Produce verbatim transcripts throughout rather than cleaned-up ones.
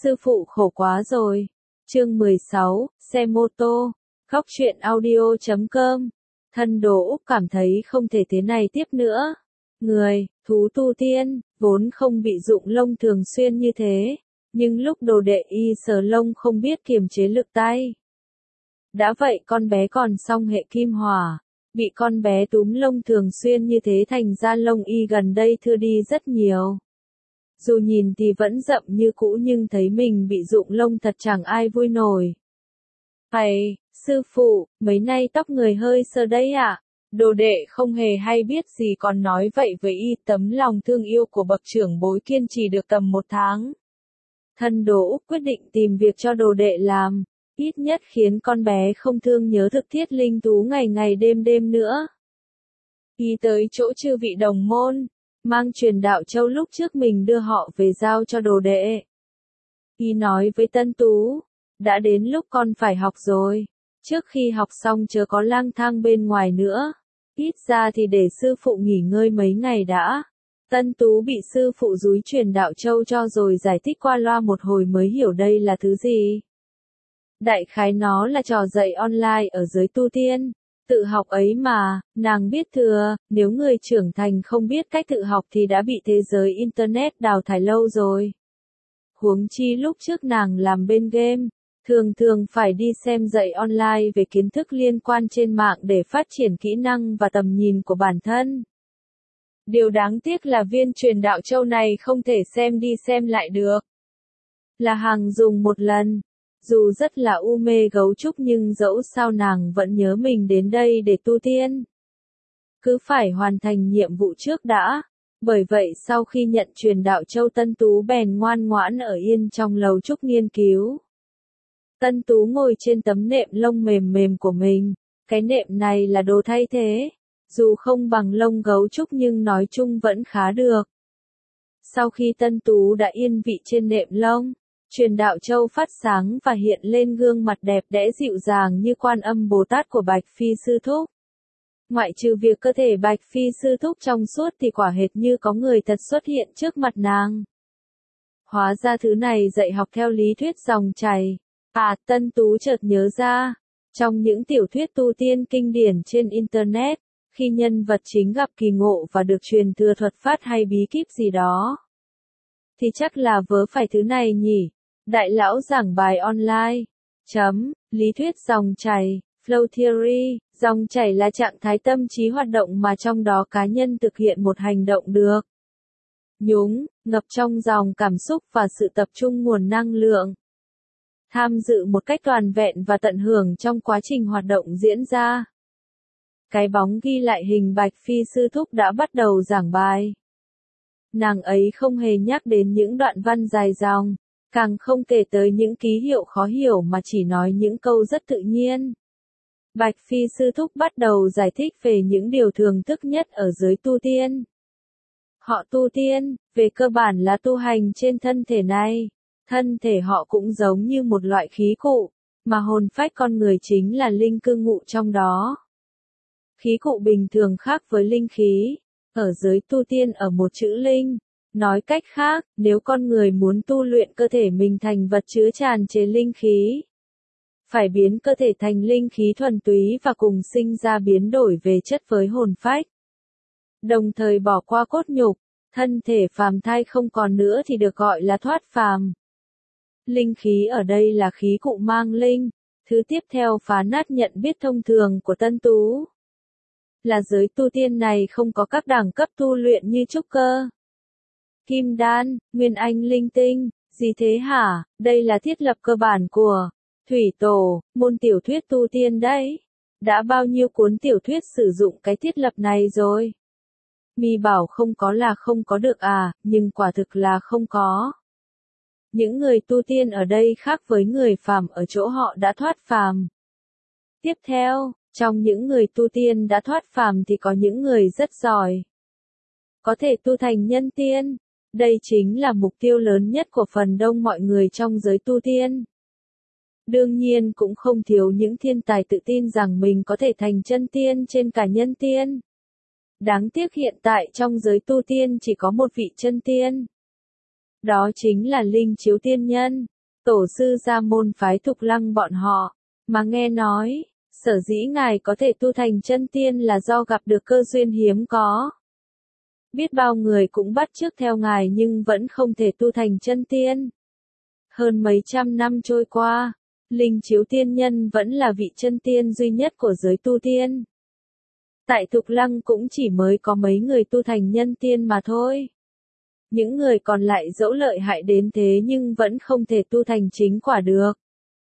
Sư phụ khổ quá rồi. Chương mười sáu, xe mô tô. Góc truyện audio chấm com. Thân Đồ Úc cảm thấy không thể thế này tiếp nữa. Người, thú tu tiên, vốn không bị rụng lông thường xuyên như thế. Nhưng lúc đồ đệ y sờ lông không biết kiềm chế lực tay. Đã vậy con bé còn song hệ kim hỏa. Bị con bé túm lông thường xuyên như thế thành ra lông y gần đây thưa đi rất nhiều. Dù nhìn thì vẫn rậm như cũ nhưng thấy mình bị rụng lông thật chẳng ai vui nổi. Hay, sư phụ, mấy nay tóc người hơi sơ đấy ạ. À? Đồ đệ không hề hay biết gì còn nói vậy với y, tấm lòng thương yêu của bậc trưởng bối kiên trì được tầm một tháng. Thân Đồ Úc quyết định tìm việc cho đồ đệ làm, ít nhất khiến con bé không thương nhớ thực thiết linh thú ngày ngày đêm đêm nữa. Y tới chỗ chư vị đồng môn, mang truyền đạo châu lúc trước mình đưa họ về giao cho đồ đệ. Y nói với Tân Tú, đã đến lúc con phải học rồi, trước khi học xong chớ có lang thang bên ngoài nữa, ít ra thì để sư phụ nghỉ ngơi mấy ngày đã. Tân Tú bị sư phụ dúi truyền đạo châu cho rồi giải thích qua loa một hồi mới hiểu đây là thứ gì. Đại khái nó là trò dạy online ở giới tu tiên. Tự học ấy mà, nàng biết thừa, nếu người trưởng thành không biết cách tự học thì đã bị thế giới Internet đào thải lâu rồi. Huống chi lúc trước nàng làm bên game, thường thường phải đi xem dạy online về kiến thức liên quan trên mạng để phát triển kỹ năng và tầm nhìn của bản thân. Điều đáng tiếc là viên truyền đạo châu này không thể xem đi xem lại được. Là hàng dùng một lần. Dù rất là u mê gấu trúc nhưng dẫu sao nàng vẫn nhớ mình đến đây để tu tiên. Cứ phải hoàn thành nhiệm vụ trước đã. Bởi vậy sau khi nhận truyền đạo châu Tân Tú bèn ngoan ngoãn ở yên trong lầu trúc nghiên cứu. Tân Tú ngồi trên tấm nệm lông mềm mềm của mình. Cái nệm này là đồ thay thế. Dù không bằng lông gấu trúc nhưng nói chung vẫn khá được. Sau khi Tân Tú đã yên vị trên nệm lông, truyền đạo châu phát sáng và hiện lên gương mặt đẹp đẽ dịu dàng như Quan Âm Bồ Tát của Bạch Phi Sư Thúc. Ngoại trừ việc cơ thể Bạch Phi Sư Thúc trong suốt thì quả hệt như có người thật xuất hiện trước mặt nàng. Hóa ra thứ này dạy học theo lý thuyết dòng chảy. À, Tân Tú chợt nhớ ra, trong những tiểu thuyết tu tiên kinh điển trên Internet, khi nhân vật chính gặp kỳ ngộ và được truyền thừa thuật pháp hay bí kíp gì đó, thì chắc là vớ phải thứ này nhỉ. Đại lão giảng bài online. Chấm, lý thuyết dòng chảy, flow theory, dòng chảy là trạng thái tâm trí hoạt động mà trong đó cá nhân thực hiện một hành động được nhúng, ngập trong dòng cảm xúc và sự tập trung nguồn năng lượng. Tham dự một cách toàn vẹn và tận hưởng trong quá trình hoạt động diễn ra. Cái bóng ghi lại hình Bạch Phi Sư Thúc đã bắt đầu giảng bài. Nàng ấy không hề nhắc đến những đoạn văn dài dòng, càng không kể tới những ký hiệu khó hiểu mà chỉ nói những câu rất tự nhiên. Bạch Phi Sư Thúc bắt đầu giải thích về những điều thường thức nhất ở giới tu tiên. Họ tu tiên, về cơ bản là tu hành trên thân thể này. Thân thể họ cũng giống như một loại khí cụ, mà hồn phách con người chính là linh cư ngụ trong đó. Khí cụ bình thường khác với linh khí. Ở giới tu tiên ở một chữ linh. Nói cách khác, nếu con người muốn tu luyện cơ thể mình thành vật chứa tràn trề linh khí, phải biến cơ thể thành linh khí thuần túy và cùng sinh ra biến đổi về chất với hồn phách. Đồng thời bỏ qua cốt nhục, thân thể phàm thai không còn nữa thì được gọi là thoát phàm. Linh khí ở đây là khí cụ mang linh. Thứ tiếp theo phá nát nhận biết thông thường của Tân Tú là giới tu tiên này không có các đẳng cấp tu luyện như trúc cơ, kim đan, nguyên anh linh tinh, gì thế hả? Đây là thiết lập cơ bản của thủy tổ, môn tiểu thuyết tu tiên đấy. Đã bao nhiêu cuốn tiểu thuyết sử dụng cái thiết lập này rồi? Mi bảo không có là không có được à, nhưng quả thực là không có. Những người tu tiên ở đây khác với người phàm ở chỗ họ đã thoát phàm. Tiếp theo, trong những người tu tiên đã thoát phàm thì có những người rất giỏi, có thể tu thành nhân tiên. Đây chính là mục tiêu lớn nhất của phần đông mọi người trong giới tu tiên. Đương nhiên cũng không thiếu những thiên tài tự tin rằng mình có thể thành chân tiên trên cả nhân tiên. Đáng tiếc hiện tại trong giới tu tiên chỉ có một vị chân tiên. Đó chính là Linh Chiếu Tiên Nhân, tổ sư gia môn phái Thục Lăng bọn họ, mà nghe nói, sở dĩ ngài có thể tu thành chân tiên là do gặp được cơ duyên hiếm có. Biết bao người cũng bắt chước theo ngài nhưng vẫn không thể tu thành chân tiên. Hơn mấy trăm năm trôi qua, Linh Chiếu Tiên Nhân vẫn là vị chân tiên duy nhất của giới tu tiên. Tại Thục Lăng cũng chỉ mới có mấy người tu thành nhân tiên mà thôi. Những người còn lại dẫu lợi hại đến thế nhưng vẫn không thể tu thành chính quả được.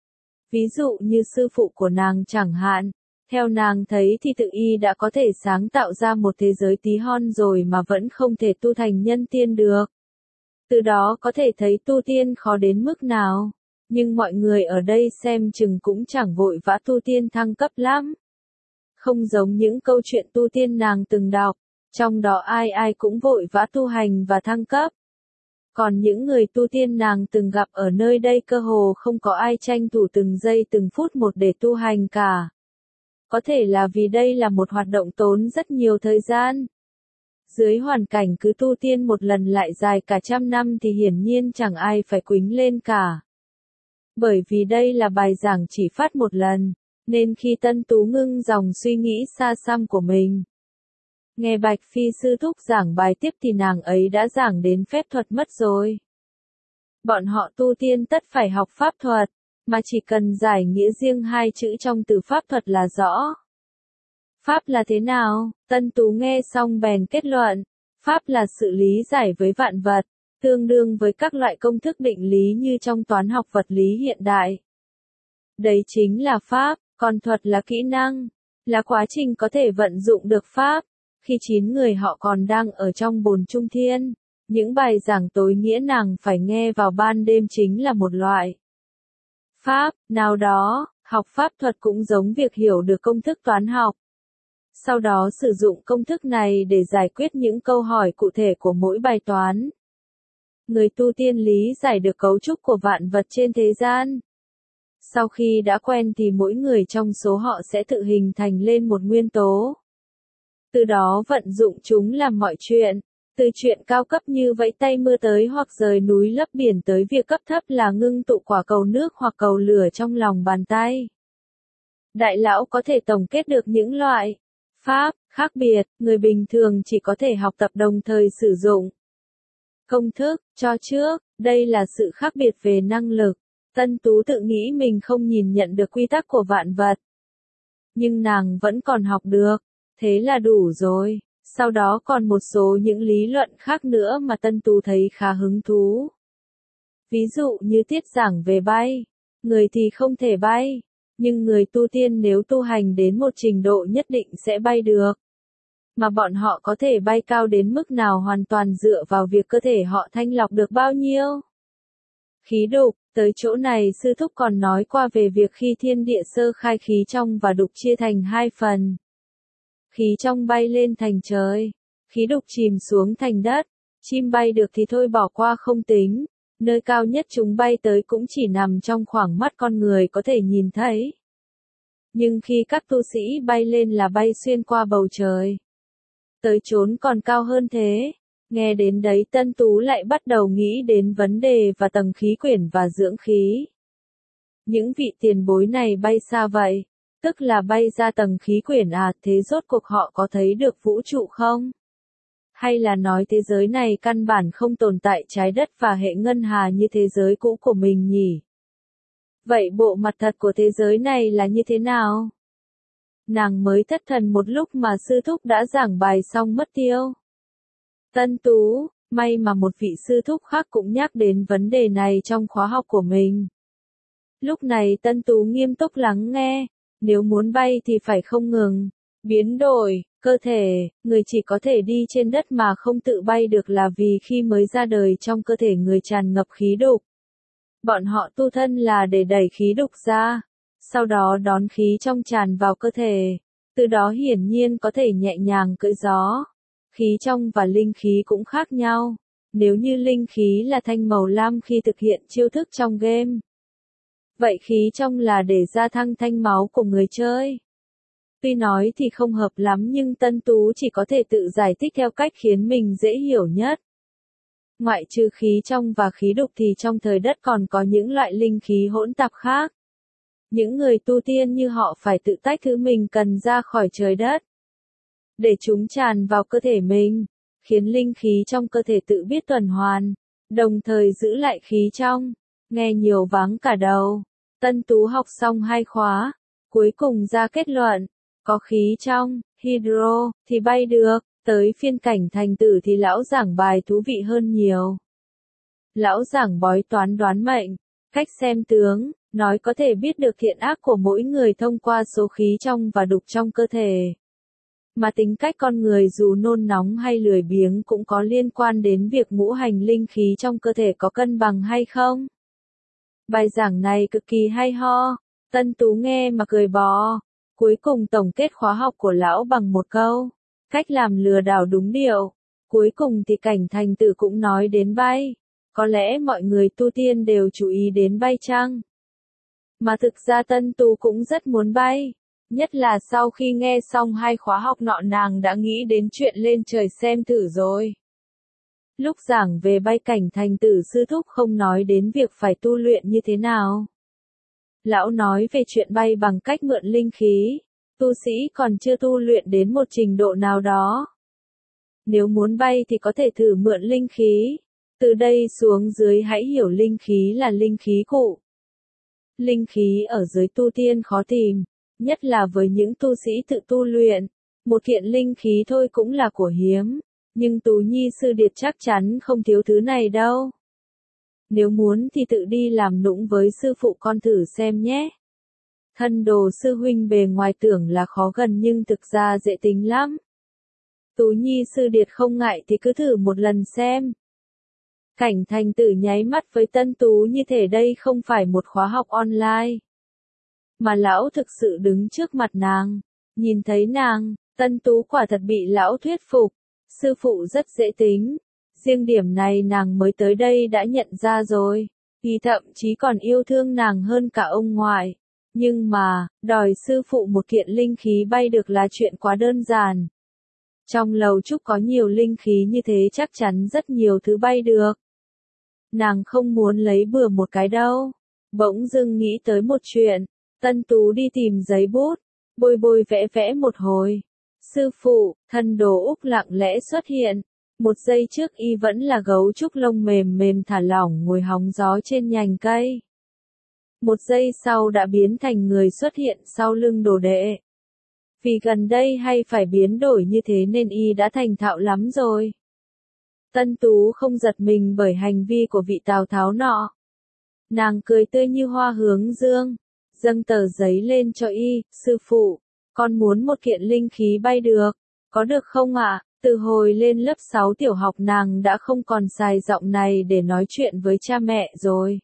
Ví dụ như sư phụ của nàng chẳng hạn, theo nàng thấy thì tự y đã có thể sáng tạo ra một thế giới tí hon rồi mà vẫn không thể tu thành nhân tiên được. Từ đó có thể thấy tu tiên khó đến mức nào, nhưng mọi người ở đây xem chừng cũng chẳng vội vã tu tiên thăng cấp lắm. Không giống những câu chuyện tu tiên nàng từng đọc, trong đó ai ai cũng vội vã tu hành và thăng cấp. Còn những người tu tiên nàng từng gặp ở nơi đây cơ hồ không có ai tranh thủ từng giây từng phút một để tu hành cả. Có thể là vì đây là một hoạt động tốn rất nhiều thời gian. Dưới hoàn cảnh cứ tu tiên một lần lại dài cả trăm năm thì hiển nhiên chẳng ai phải quýnh lên cả. Bởi vì đây là bài giảng chỉ phát một lần, nên khi Tân Tú ngưng dòng suy nghĩ xa xăm của mình, nghe Bạch Phi sư thúc giảng bài tiếp thì nàng ấy đã giảng đến phép thuật mất rồi. Bọn họ tu tiên tất phải học pháp thuật, mà chỉ cần giải nghĩa riêng hai chữ trong từ pháp thuật là rõ. Pháp là thế nào? Tân Tú nghe xong bèn kết luận, pháp là sự lý giải với vạn vật, tương đương với các loại công thức định lý như trong toán học vật lý hiện đại. Đấy chính là pháp, còn thuật là kỹ năng, là quá trình có thể vận dụng được pháp. Khi chín người họ còn đang ở trong bồn trung thiên, những bài giảng tối nghĩa nàng phải nghe vào ban đêm chính là một loại pháp nào đó. Học pháp thuật cũng giống việc hiểu được công thức toán học, sau đó sử dụng công thức này để giải quyết những câu hỏi cụ thể của mỗi bài toán. Người tu tiên lý giải được cấu trúc của vạn vật trên thế gian. Sau khi đã quen thì mỗi người trong số họ sẽ tự hình thành lên một nguyên tố. Từ đó vận dụng chúng làm mọi chuyện, từ chuyện cao cấp như vẫy tay mưa tới hoặc rời núi lấp biển tới việc cấp thấp là ngưng tụ quả cầu nước hoặc cầu lửa trong lòng bàn tay. Đại lão có thể tổng kết được những loại pháp khác biệt, người bình thường chỉ có thể học tập đồng thời sử dụng công thức cho trước, đây là sự khác biệt về năng lực. Tân Tú tự nghĩ mình không nhìn nhận được quy tắc của vạn vật, nhưng nàng vẫn còn học được. Thế là đủ rồi, sau đó còn một số những lý luận khác nữa mà Tân Tú thấy khá hứng thú. Ví dụ như tiết giảng về bay, người thì không thể bay, nhưng người tu tiên nếu tu hành đến một trình độ nhất định sẽ bay được. Mà bọn họ có thể bay cao đến mức nào hoàn toàn dựa vào việc cơ thể họ thanh lọc được bao nhiêu. Khí đục, tới chỗ này sư thúc còn nói qua về việc khi thiên địa sơ khai khí trong và đục chia thành hai phần. Khí trong bay lên thành trời, khí đục chìm xuống thành đất. Chim bay được thì thôi bỏ qua không tính, nơi cao nhất chúng bay tới cũng chỉ nằm trong khoảng mắt con người có thể nhìn thấy. Nhưng khi các tu sĩ bay lên là bay xuyên qua bầu trời, tới chốn còn cao hơn thế. Nghe đến đấy Tân Tú lại bắt đầu nghĩ đến vấn đề và tầng khí quyển và dưỡng khí. Những vị tiền bối này bay xa vậy, tức là bay ra tầng khí quyển à, thế rốt cuộc họ có thấy được vũ trụ không? Hay là nói thế giới này căn bản không tồn tại trái đất và hệ ngân hà như thế giới cũ của mình nhỉ? Vậy bộ mặt thật của thế giới này là như thế nào? Nàng mới thất thần một lúc mà sư thúc đã giảng bài xong mất tiêu. Tân Tú, may mà một vị sư thúc khác cũng nhắc đến vấn đề này trong khóa học của mình. Lúc này Tân Tú nghiêm túc lắng nghe, nếu muốn bay thì phải không ngừng biến đổi cơ thể, người chỉ có thể đi trên đất mà không tự bay được là vì khi mới ra đời trong cơ thể người tràn ngập khí đục. Bọn họ tu thân là để đẩy khí đục ra, sau đó đón khí trong tràn vào cơ thể, từ đó hiển nhiên có thể nhẹ nhàng cưỡi gió. Khí trong và linh khí cũng khác nhau, nếu như linh khí là thanh màu lam khi thực hiện chiêu thức trong game, vậy khí trong là để gia tăng thanh máu của người chơi. Tuy nói thì không hợp lắm nhưng Tân Tú chỉ có thể tự giải thích theo cách khiến mình dễ hiểu nhất. Ngoại trừ khí trong và khí đục thì trong trời đất còn có những loại linh khí hỗn tạp khác. Những người tu tiên như họ phải tự tách thứ mình cần ra khỏi trời đất, để chúng tràn vào cơ thể mình, khiến linh khí trong cơ thể tự biết tuần hoàn, đồng thời giữ lại khí trong. Nghe nhiều váng cả đầu. Tân Tú học xong hai khóa, cuối cùng ra kết luận, có khí trong, hydro, thì bay được. Tới phiên Cảnh Thành Tử thì lão giảng bài thú vị hơn nhiều. Lão giảng bói toán đoán mệnh, cách xem tướng, nói có thể biết được thiện ác của mỗi người thông qua số khí trong và đục trong cơ thể. Mà tính cách con người dù nôn nóng hay lười biếng cũng có liên quan đến việc ngũ hành linh khí trong cơ thể có cân bằng hay không. Bài giảng này cực kỳ hay ho, Tân Tú nghe mà cười bò. Cuối cùng tổng kết khóa học của lão bằng một câu, cách làm lừa đảo đúng điệu. Cuối cùng thì Cảnh Thành Tử cũng nói đến bay. Có lẽ mọi người tu tiên đều chú ý đến bay chăng? Mà thực ra Tân Tú cũng rất muốn bay. Nhất là sau khi nghe xong hai khóa học nọ nàng đã nghĩ đến chuyện lên trời xem thử rồi. Lúc giảng về bay Cảnh Thành Tử sư thúc không nói đến việc phải tu luyện như thế nào. Lão nói về chuyện bay bằng cách mượn linh khí. Tu sĩ còn chưa tu luyện đến một trình độ nào đó. Nếu muốn bay thì có thể thử mượn linh khí. Từ đây xuống dưới hãy hiểu linh khí là linh khí cụ. Linh khí ở giới tu tiên khó tìm, nhất là với những tu sĩ tự tu luyện. Một kiện linh khí thôi cũng là của hiếm, nhưng Tú Nhi sư điệt chắc chắn không thiếu thứ này đâu. Nếu muốn thì tự đi làm nũng với sư phụ con thử xem nhé. Thân đồ sư huynh bề ngoài tưởng là khó gần nhưng thực ra dễ tính lắm. Tú Nhi sư điệt không ngại thì cứ thử một lần xem. Cảnh Thành Tử nháy mắt với Tân Tú như thể đây không phải một khóa học online. Mà lão thực sự đứng trước mặt nàng. Nhìn thấy nàng, Tân Tú quả thật bị lão thuyết phục. Sư phụ rất dễ tính. Riêng điểm này nàng mới tới đây đã nhận ra rồi. Y thậm chí còn yêu thương nàng hơn cả ông ngoại. Nhưng mà, đòi sư phụ một kiện linh khí bay được là chuyện quá đơn giản. Trong lầu trúc có nhiều linh khí như thế chắc chắn rất nhiều thứ bay được. Nàng không muốn lấy bừa một cái đâu. Bỗng dưng nghĩ tới một chuyện. Tân Tú đi tìm giấy bút, bôi bôi vẽ vẽ một hồi. Sư phụ, thân đồ Úc lặng lẽ xuất hiện. Một giây trước y vẫn là gấu trúc lông mềm mềm thả lỏng ngồi hóng gió trên nhành cây. Một giây sau đã biến thành người xuất hiện sau lưng đồ đệ. Vì gần đây hay phải biến đổi như thế nên y đã thành thạo lắm rồi. Tân Tú không giật mình bởi hành vi của vị Tào Tháo nọ. Nàng cười tươi như hoa hướng dương, dâng tờ giấy lên cho y, sư phụ, con muốn một kiện linh khí bay được, có được không ạ? Từ hồi lên lớp sáu tiểu học nàng đã không còn xài giọng này để nói chuyện với cha mẹ rồi.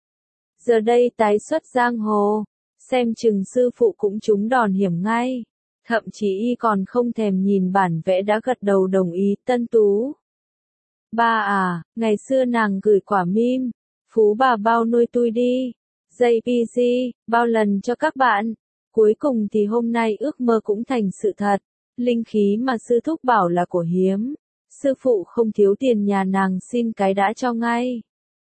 Giờ đây tái xuất giang hồ, xem chừng sư phụ cũng trúng đòn hiểm ngay. Thậm chí y còn không thèm nhìn bản vẽ đã gật đầu đồng ý. Tân Tú. Ba à, ngày xưa nàng gửi quả mim, phú bà bao nuôi tui đi. gi pê giê, bao lần cho các bạn. Cuối cùng thì hôm nay ước mơ cũng thành sự thật. Linh khí mà sư thúc bảo là của hiếm. Sư phụ không thiếu tiền nhà nàng xin cái đã cho ngay.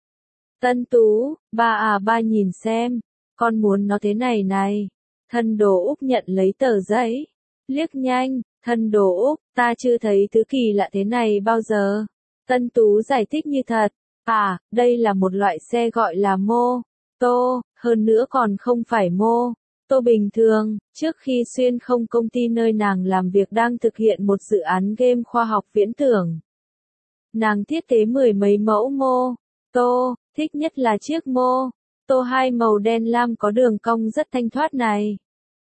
Tân Tú, ba à ba nhìn xem, con muốn nó thế này này. Thân đồ Úc nhận lấy tờ giấy. Liếc nhanh, thân đồ Úc, ta chưa thấy thứ kỳ lạ thế này bao giờ. Tân Tú giải thích như thật. À, đây là một loại xe gọi là mô tô, hơn nữa còn không phải mô tô bình thường. Trước khi xuyên không công ty nơi nàng làm việc đang thực hiện một dự án game khoa học viễn tưởng. Nàng thiết kế mười mấy mẫu mô tô, thích nhất là chiếc mô tô hai màu đen lam có đường cong rất thanh thoát này.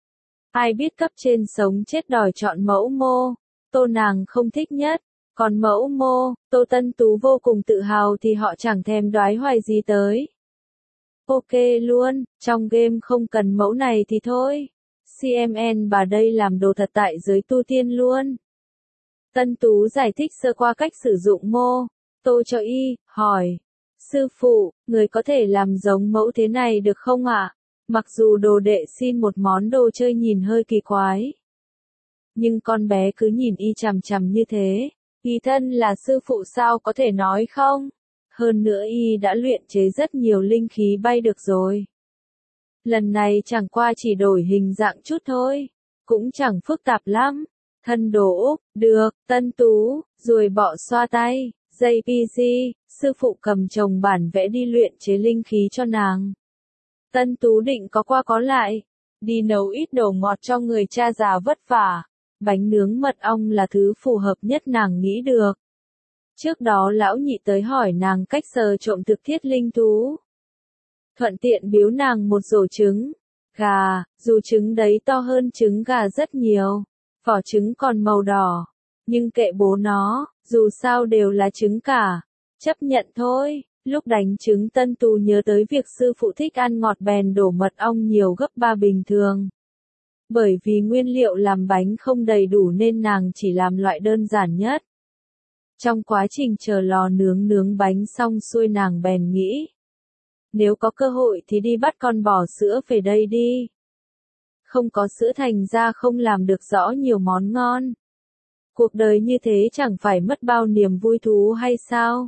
Ai biết cấp trên sống chết đòi chọn mẫu mô tô nàng không thích nhất. Còn mẫu mô tô Tân Tú vô cùng tự hào thì họ chẳng thèm đoái hoài gì tới. Ok luôn, trong game không cần mẫu này thì thôi. xê em en bà đây làm đồ thật tại giới tu tiên luôn. Tân Tú giải thích sơ qua cách sử dụng mô tô cho y, hỏi. Sư phụ, người có thể làm giống mẫu thế này được không ạ? Mặc dù đồ đệ xin một món đồ chơi nhìn hơi kỳ quái. Nhưng con bé cứ nhìn y chằm chằm như thế. Y thân là sư phụ sao có thể nói không? Hơn nữa y đã luyện chế rất nhiều linh khí bay được rồi. Lần này chẳng qua chỉ đổi hình dạng chút thôi, cũng chẳng phức tạp lắm. Thân đồ Úc, được, Tân Tú, rồi bọ xoa tay, jay pê giê, sư phụ cầm chồng bản vẽ đi luyện chế linh khí cho nàng. Tân Tú định có qua có lại, đi nấu ít đồ ngọt cho người cha già vất vả. Bánh nướng mật ong là thứ phù hợp nhất nàng nghĩ được. Trước đó lão nhị tới hỏi nàng cách sờ trộm thực thiết linh thú. Thuận tiện biếu nàng một rổ trứng gà, dù trứng đấy to hơn trứng gà rất nhiều, vỏ trứng còn màu đỏ, nhưng kệ bố nó, dù sao đều là trứng cả, chấp nhận thôi. Lúc đánh trứng Tân Tú nhớ tới việc sư phụ thích ăn ngọt bèn đổ mật ong nhiều gấp ba bình thường. Bởi vì nguyên liệu làm bánh không đầy đủ nên nàng chỉ làm loại đơn giản nhất. Trong quá trình chờ lò nướng nướng bánh xong xuôi nàng bèn nghĩ. Nếu có cơ hội thì đi bắt con bò sữa về đây đi. Không có sữa thành ra không làm được rõ nhiều món ngon. Cuộc đời như thế chẳng phải mất bao niềm vui thú hay sao?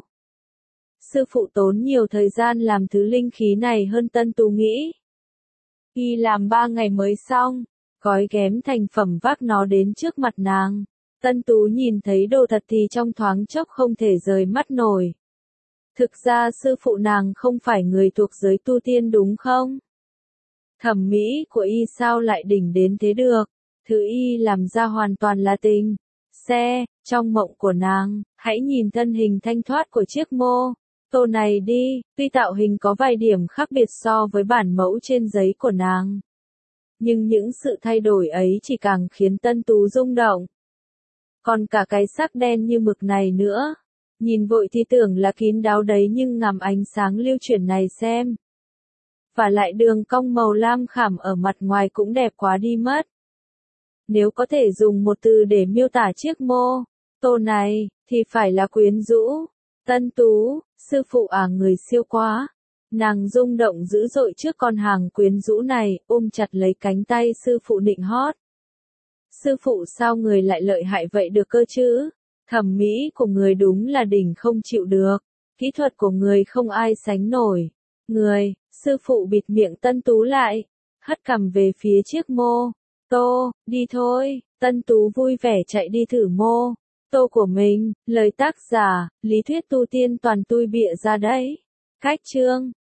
Sư phụ tốn nhiều thời gian làm thứ linh khí này hơn Tân Tú nghĩ. Y làm ba ngày mới xong, gói ghém thành phẩm vác nó đến trước mặt nàng. Tân Tú nhìn thấy đồ thật thì trong thoáng chốc không thể rời mắt nổi. Thực ra sư phụ nàng không phải người thuộc giới tu tiên đúng không? Thẩm mỹ của y sao lại đỉnh đến thế được? Thứ y làm ra hoàn toàn là tình. Xe, trong mộng của nàng, hãy nhìn thân hình thanh thoát của chiếc mô tô này đi, tuy tạo hình có vài điểm khác biệt so với bản mẫu trên giấy của nàng. Nhưng những sự thay đổi ấy chỉ càng khiến Tân Tú rung động. Còn cả cái sắc đen như mực này nữa. Nhìn vội thì tưởng là kín đáo đấy nhưng ngắm ánh sáng lưu chuyển này xem. Và lại đường cong màu lam khảm ở mặt ngoài cũng đẹp quá đi mất. Nếu có thể dùng một từ để miêu tả chiếc mô tô này, thì phải là quyến rũ. Tân Tú, sư phụ à người siêu quá. Nàng rung động dữ dội trước con hàng quyến rũ này, ôm chặt lấy cánh tay sư phụ nịnh hót. Sư phụ sao người lại lợi hại vậy được cơ chứ? Thẩm mỹ của người đúng là đỉnh không chịu được. Kỹ thuật của người không ai sánh nổi. Người, sư phụ bịt miệng Tân Tú lại. Hất cằm về phía chiếc mô tô, đi thôi. Tân Tú vui vẻ chạy đi thử mô tô của mình. Lời tác giả, lý thuyết tu tiên toàn tui bịa ra đấy. Cách chương